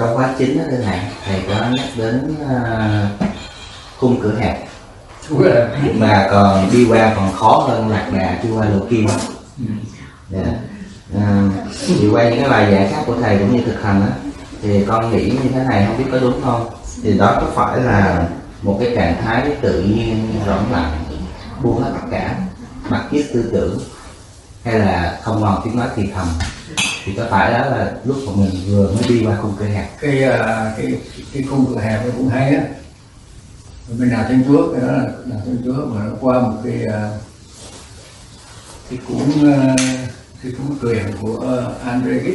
Trong khóa chính đó thưa thầy, thầy có nhắc đến khung cửa hẹp mà còn đi qua còn khó hơn lạc đà đi qua lỗ kim. Thì qua những cái bài giảng khác của thầy cũng như thực hành á, thì con nghĩ như thế này, không biết có đúng không? Thì đó có phải là một cái trạng thái tự nhiên rỗng lặng, buông hết tất cả, mặc kiết tư tưởng, hay là không còn tiếng nói thì thầm? Thì có phải đó là lúc mà mình vừa mới đi qua khung cửa hẹp? Cái khung cửa hẹp nó cũng hay á. Bên nào Thiên Chúa, cái đó là nào Thiên Chúa mà nó qua một cái cuốn truyện của André Gide,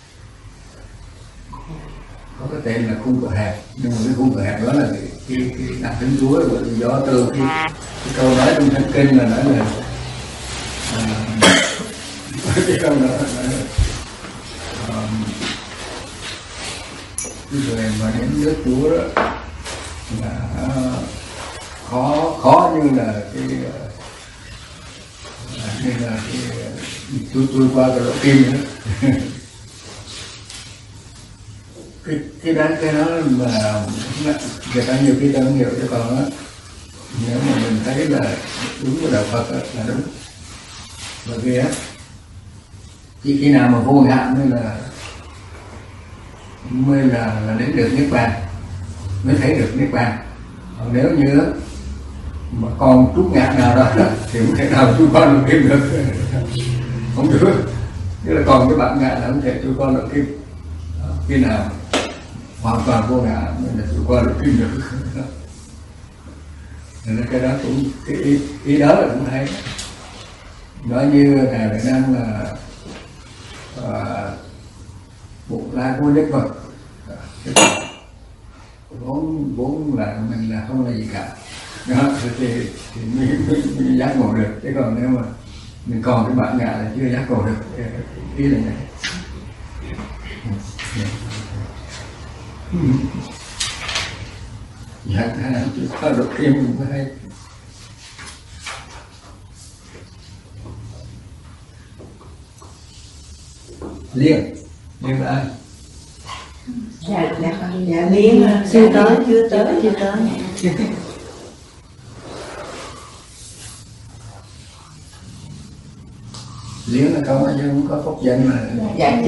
có cái tên là khung cửa hẹp. Nhưng mà cái khung cửa hẹp đó là cái đạo Thiên Chúa, bởi vì do từ cái câu nói trong Thánh Kinh là nói là cái câu đó là nói là cái người mà đến nước Chúa đó là khó như là tôi qua cái lỗ kim nữa. cái đó mà người ta nhiều khi ta không hiểu cho con á, nếu mà mình thấy là đúng của đạo Phật là đúng. Bởi vì á, khi nào mà vô hạn mới là đến được Niết Bàn, mới thấy được Niết Bàn. Còn nếu như mà còn chút ngạn nào đó thì không thể nào chú con được kim được, không được. Tức là còn cái bạn ngạn là không thể chú con được kim. Khi nào hoàn toàn vô ngã mới là chú con được kim được. Nên cái đó cũng cái ý đó là cũng hay. Nói như Ngài Đại Năng là Bổn Lai của Đức Phật, vốn là mình là không là gì cả. Đó, thì mới giác ngộ được. Chứ còn nếu mà mình còn cái bản ngã là chưa giác ngộ được. Ý là này. Dạ, chỉ có được thêm mình mới hay. Liên là ai? Dạ Liên chưa tới. Liên là không, chứ không có phúc danh mà. Dạ.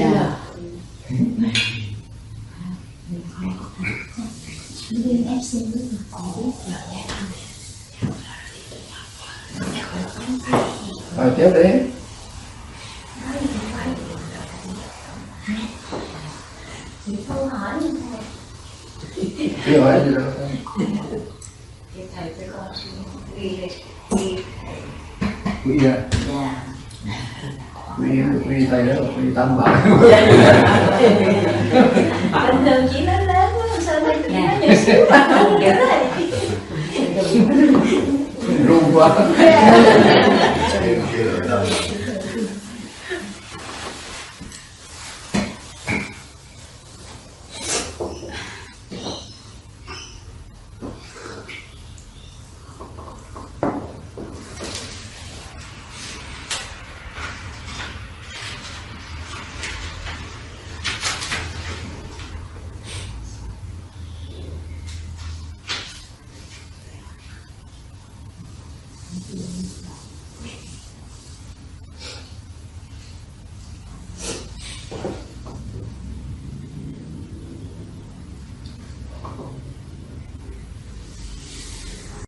Liên em xin biết mà con biết rồi tiếp đi. chị câu hỏi như thầy. Chưa hỏi gì đâu. Thì thầy cho con ghi Quỷ à? dạ. Quỷ thầy đó là quỷ Tam Bảo. Bình thường chỉ nói lớn quá, sao đây chị nói nhỏ xíu mà không nhớ thầy. Run quá.